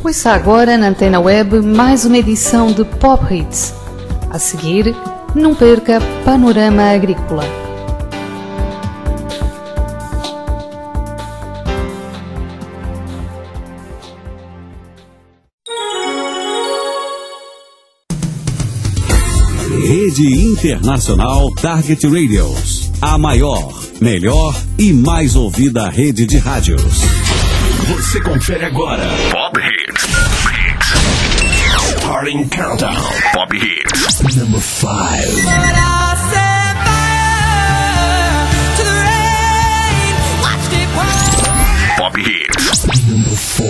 Ouça agora na Antena Web mais uma edição de Pop Hits. A seguir, não perca Panorama Agrícola. Rede Internacional Target Radios. A maior, melhor e mais ouvida rede de rádios. Você confere agora Pop Hits. Starting Countdown. Pop Hits. Number 5. Pop Hits. Number 4.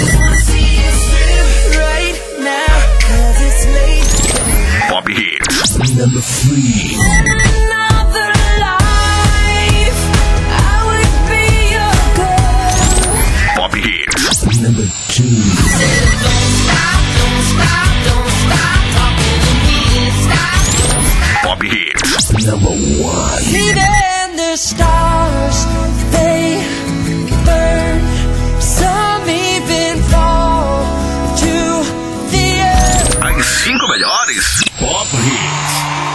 Pop Hits. Number 3. Pop Hits. Number 2. Pop Hits. Number 1. Even the stars, they burn. Some even fall to the earth. As 5 melhores Pop Hits.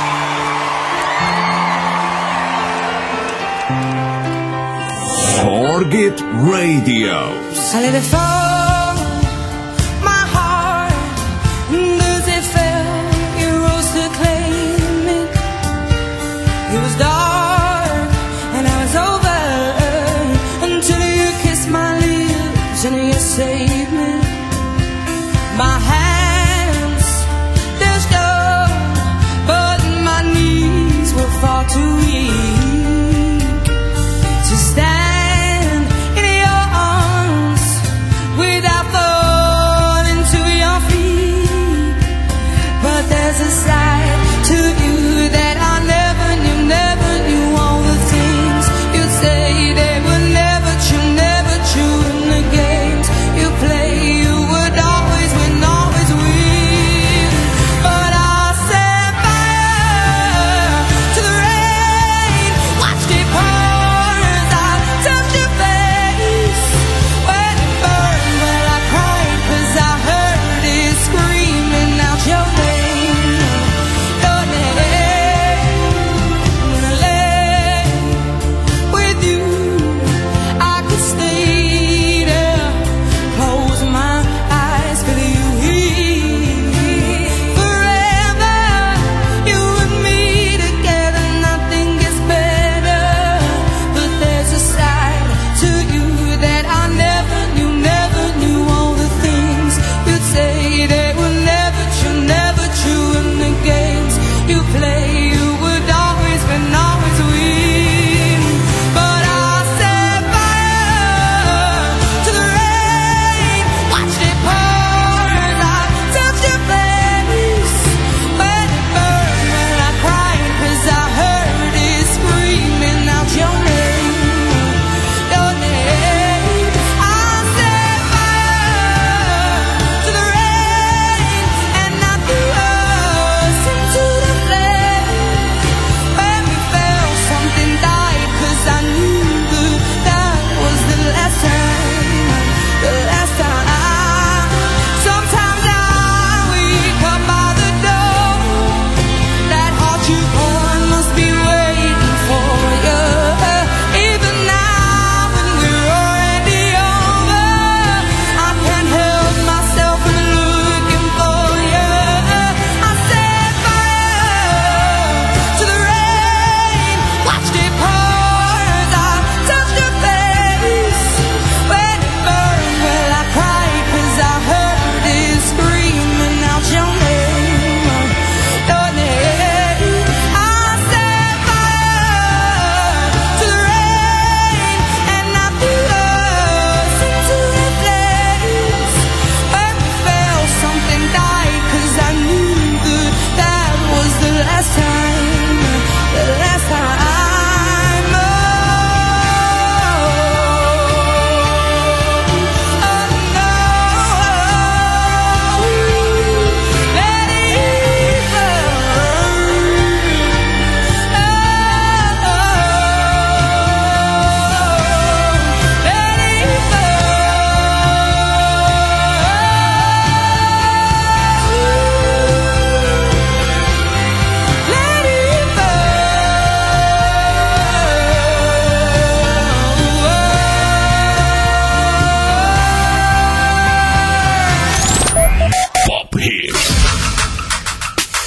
Target Radios. I let it fall, my heart, and as it fell, you rose to claim it. It was dark, and I was over, until you kissed my lips, and you saved me. My hands, they're stone, but my knees were far too weak to stand in your arms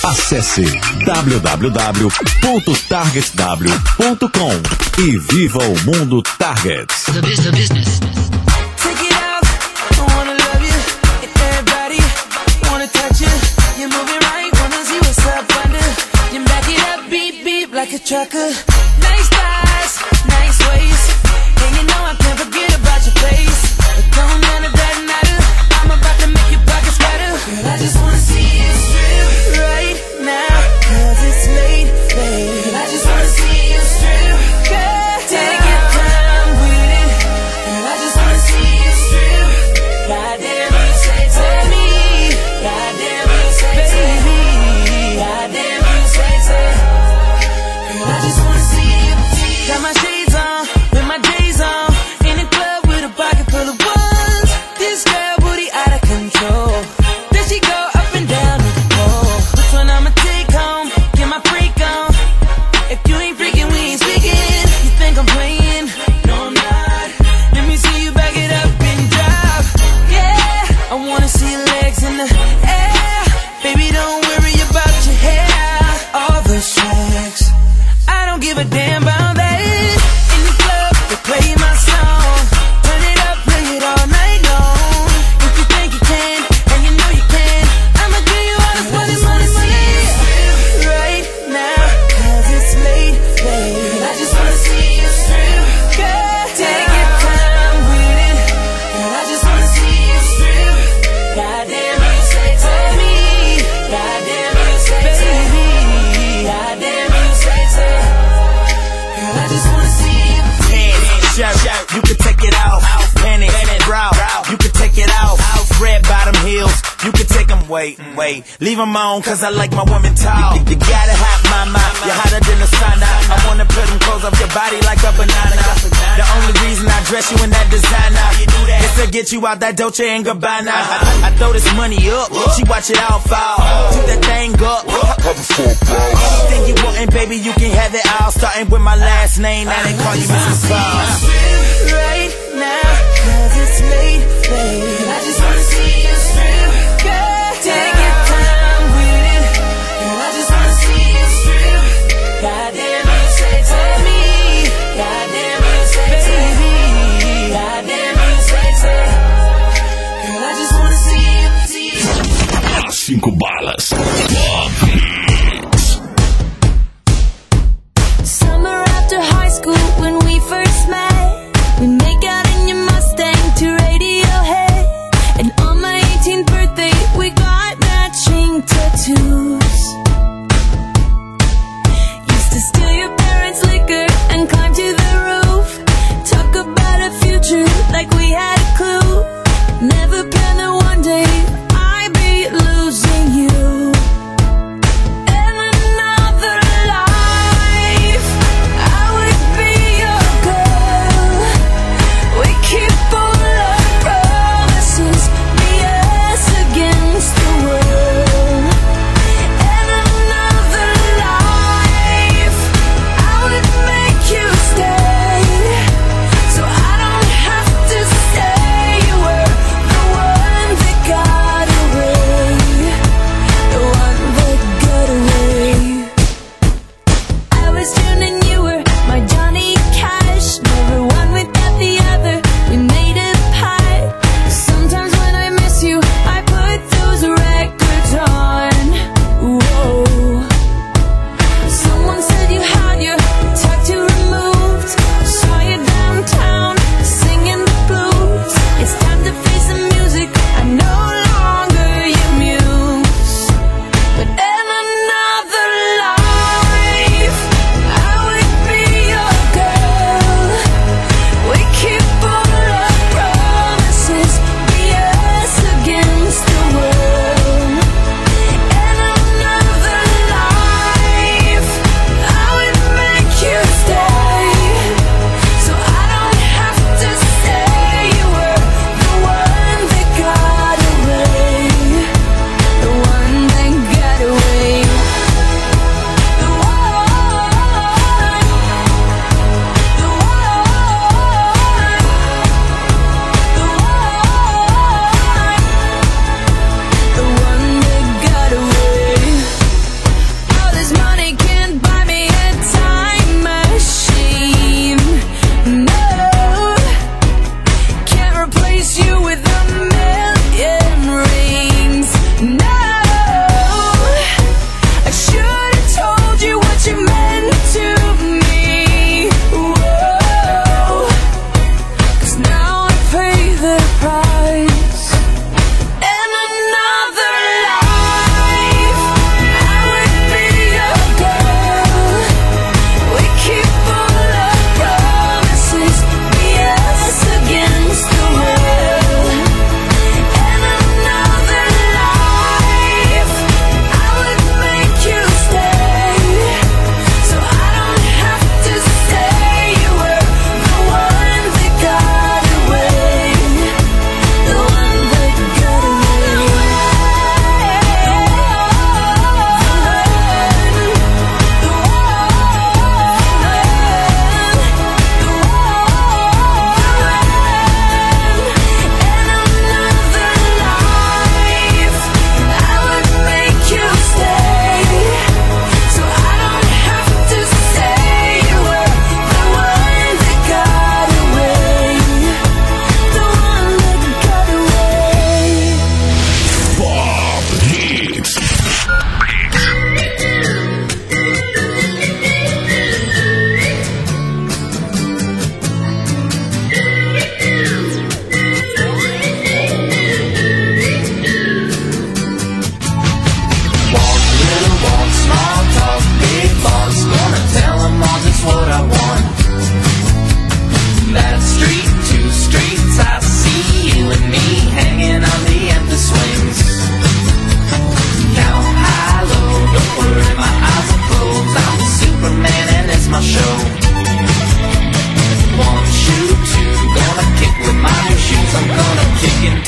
Acesse www.targetw.com e viva o mundo Target. The business. Take it out, I wanna love you. Everybody wanna touch you. You're moving right, wanna see what's up under. You back it up, beep beep like a trucker. Nice thighs, nice waist, and you know I can't forget about your face. It don't matter, doesn't matter. I'm about to make your pockets better. Girl, I just wanna see you strip right now, 'cause it's late, babe. Girl, I just wanna see you strip. Girl, take your time with it. Girl, I just wanna see you strip. Goddamn, you say to me. Goddamn, you say to me. Goddamn, you say to. Girl, I just wanna see you. Got my shades on, with my days on, in the club with a pocket full of ones. This girl booty out of control. Then she go up and down the pole. Which one I'ma take home? Get my freak on. If you ain't freaking, we ain't speaking. You think I'm playing? No, I'm not. Let me see you back it up and drop. Yeah, I wanna see your legs in the air. Baby, don't worry about your hair. All the tracks, I don't give a damn about that. In the club, they play my song. Turn it up, play it all night long. If you think you can, and you know you can, I'ma give you all this money, money, money. Right now, 'cause it's late, babe. I just wanna see you strip. Girl, take your time with it. Girl, I just wanna see you strip. Goddamn, you say to me. Goddamn, you say to me. Goddamn, you say to. Girl, I just wanna see you. Shirt, you can take it off. Panic, brow, you can take it off. Red bottom heels, you can take them. Wait, leave them on, 'cause I like my women tall. You gotta have mama, you're hotter than the sun. I wanna put them clothes off your body like a banana. The only reason I dress you in that designer is to get you out that Dolce & Gabbana. I throw this money up, she watch it all fall. Took that thing up. Anything you want, baby, you can have it all. Starting with my last name, now they call you Mr. Claus. Right now, 'cause it's late, babe. I just wanna see you strip. Girl, take your time with it. Girl, I just wanna see you strip. Goddamn, you say to me. Goddamn, you say to me. Goddamn, you say to. Girl, I just wanna see you. As 5 balas. Summer after high school when we first met, we make out in your Mustang to Radiohead.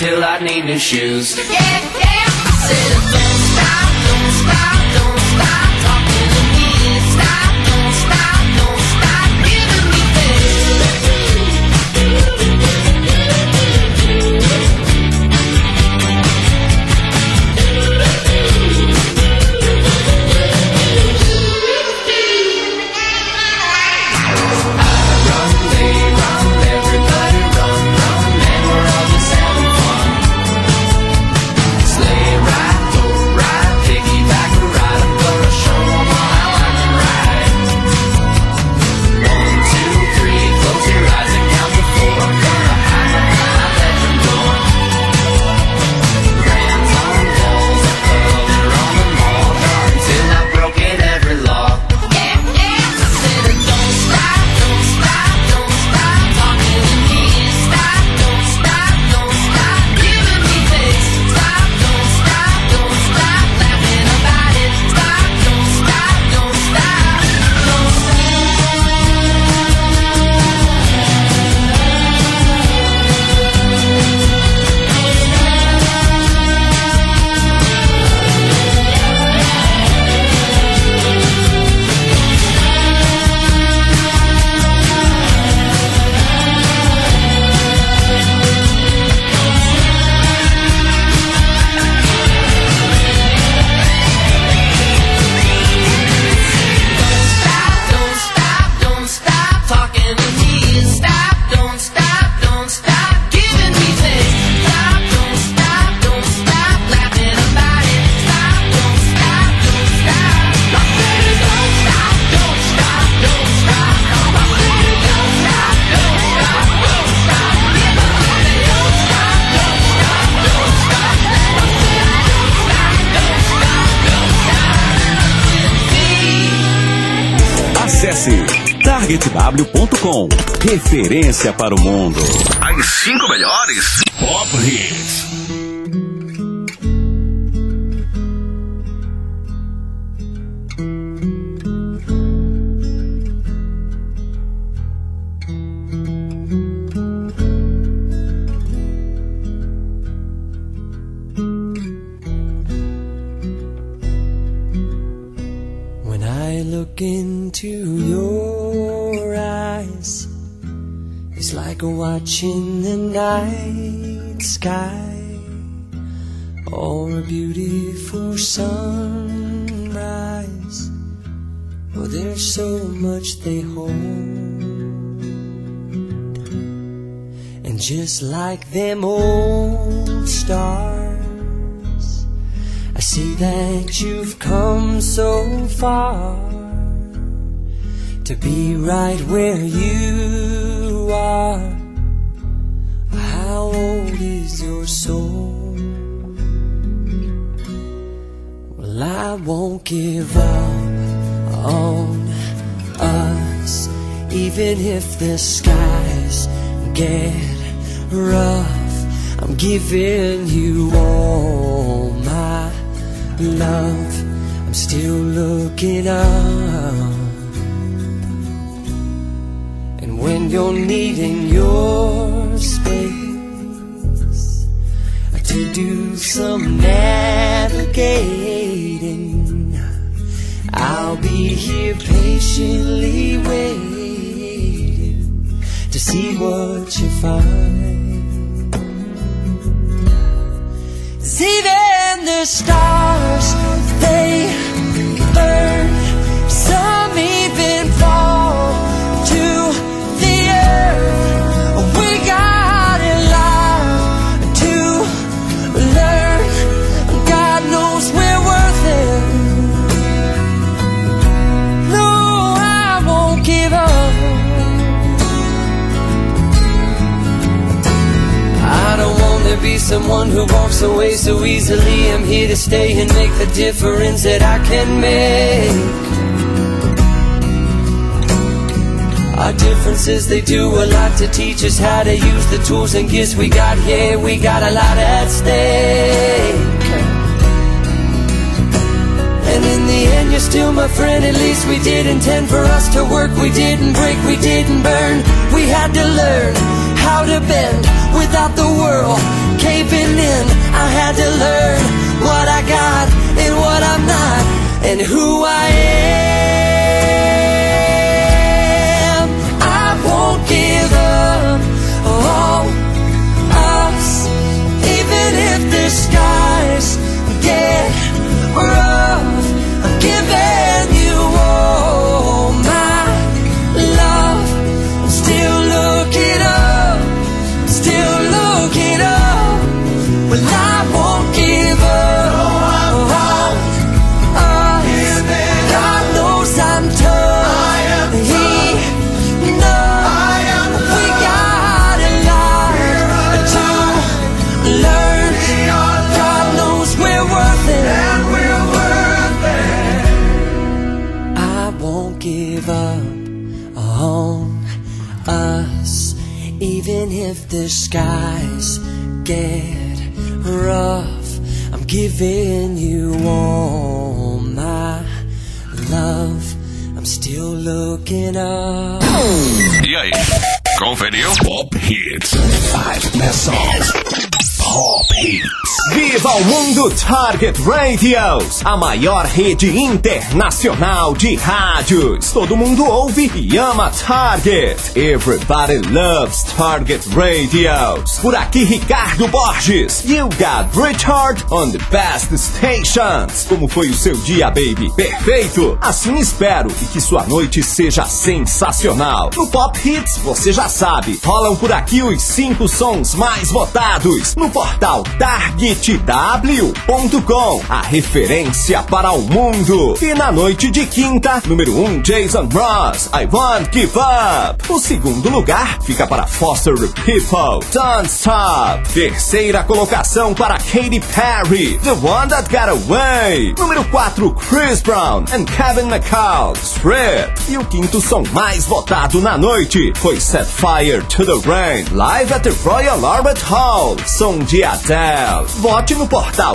till I need new shoes. Yeah, yeah. I said, don't stop, don't stop, don't stop talking to me. Stop, don't stop, don't stop giving me targetw.com, referência para o mundo. As 5 melhores Pop Hits. When I look into your eyes, it's like watching the night sky or a beautiful sunrise. Oh, there's so much they hold, and just like them old stars, I see that you've come so far to be right where you are. How old is your soul? Well, I won't give up on us, even if the skies get rough. I'm giving you all my love. I'm still looking up. And when you're needing your space to do some navigating, I'll be here patiently waiting to see what you find. 'Cause even the stars, they burn, some even fall to the earth. We got a lot to learn. God knows we're worth it. No, I won't give up. I don't want to be someone who walks away so easily. I'm here to stay and make the difference that I can make. Our differences, they do a lot to teach us how to use the tools and gifts we got here. We got a lot at stake. And in the end, you're still my friend. At least we did intend for us to work. We didn't break, we didn't burn. We had to learn how to bend without the world caving sleeping in. I had to learn what I got and what I'm not, and who I am. I won't give up on us, even if the skies get rough. I'm giving you all my love. I'm still looking up, still looking up. Well, I won't give up on us. God knows I'm tough. He knows we got a lot to learn. God knows we're worth it, and we're worth it. I won't give up on us, even if the skies get rough. I'm giving you all my love. I'm still looking up. E aí, conferiu? Pop Hits. 5 best songs. Pop Hits. Viva o mundo Target Radios, a maior rede internacional de rádios. Todo mundo ouve e ama Target. Everybody loves Target Radios. Por aqui, Ricardo Borges. You got Richard on the best stations. Como foi o seu dia, baby? Perfeito! Assim espero, e que sua noite seja sensacional. No Pop Hits, você já sabe, rolam por aqui os 5 sons mais votados no portal targetw.com, a referência para o mundo. E na noite de quinta, número 1, Jason Mraz, I Won't Give Up. O segundo lugar fica para Foster the People, Don't Stop. Terceira colocação para Katy Perry, The One That Got Away. Número 4, Chris Brown and Kevin McCall, Strip. E o quinto som mais votado na noite foi Set Fire to the Rain, live at the Royal Albert Hall, som de Adele. Vote no portal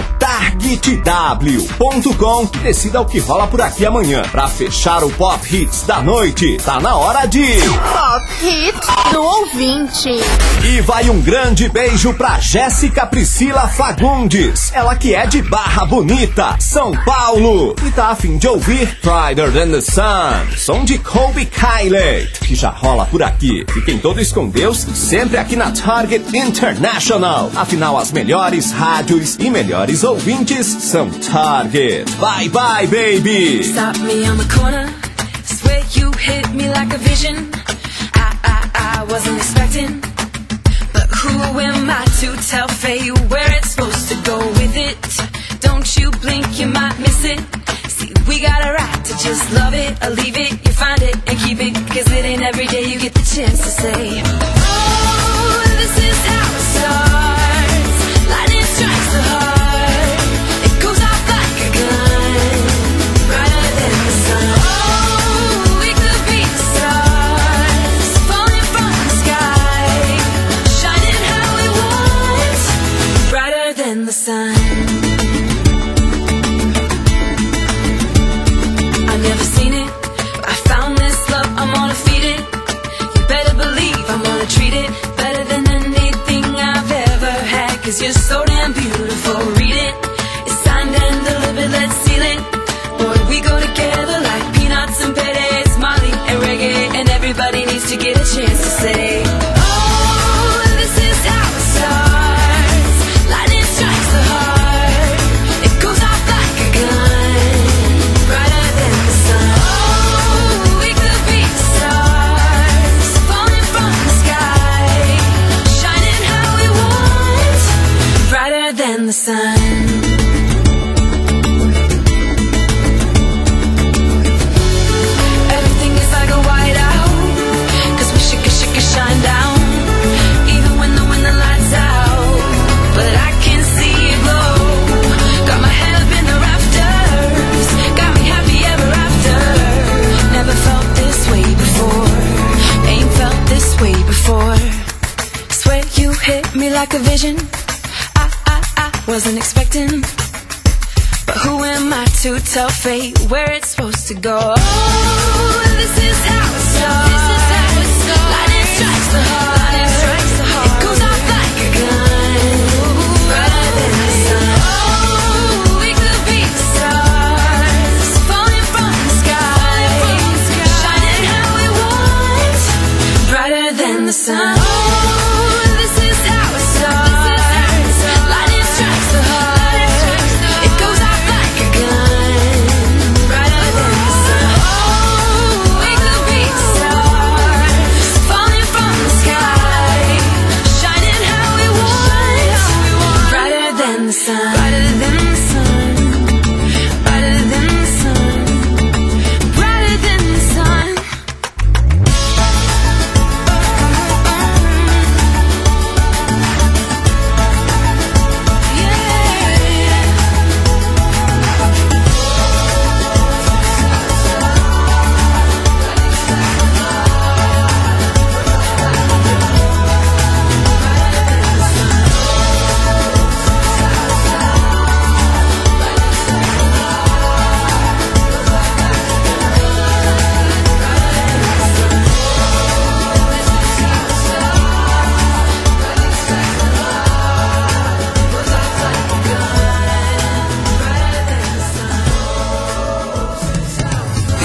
targetw.com e decida o que rola por aqui amanhã. Pra fechar o Pop Hits da noite, tá na hora de Pop Hits do ouvinte. E vai um grande beijo pra Jéssica Priscila Fagundes, ela que é de Barra Bonita, São Paulo, e tá a fim de ouvir Brighter Than the Sun, som de Colby Kylie, que já rola por aqui. Fiquem todos com Deus, sempre aqui na Target International. Afinal, as melhores rádios e melhores ouvintes são Target. Bye bye, baby. Stop me on the corner, swear you hit me like a vision. I wasn't expecting, but who am I to tell fate where it's supposed to go with it? Don't you blink, you might miss it. See, we got a right to just love it or leave it. You find it and keep it, cause it ain't every day you get the chance to say, oh, this is how it starts. Lightning strikes the heart, it goes off like a gun, brighter than the sun. Oh, we could be the stars, falling from the sky, shining how we want, brighter than the sun. I've never seen it, but I found this love, I'm gonna feed it. You better believe I'm gonna treat it better than anything I've ever had, cause you're so damn beautiful. Read it, it's signed and delivered, let's seal it. Boy, we go together like peanuts and Perez, Molly and reggae, and everybody needs to get a chance to say, oh, this is how it starts. Lightning strikes the heart, it goes off like a gun, brighter than the sun. Oh, we could be the stars, falling from the sky, shining how we want, brighter than the sun. Everything is like a whiteout, cause we should shine down, even when the lights out. But I can see it glow, got my head up in the rafters, got me happy ever after. Never felt this way before, ain't felt this way before. Swear you hit me like a vision, I wasn't expecting, but who am I to tell fate where it's supposed to go? Oh, this is how it starts. Lightning strikes the heart, it goes off like a gun, than the sun. Oh, this is how it starts. Lightning strikes the heart. It goes off like a gun, brighter than the sun. Oh, we could be stars falling from the sky, shining how we want, brighter than the sun, brighter than the sun, brighter than the sun, brighter than the sun.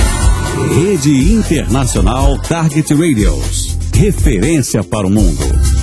Rede Internacional Target Radios. Referência para o mundo.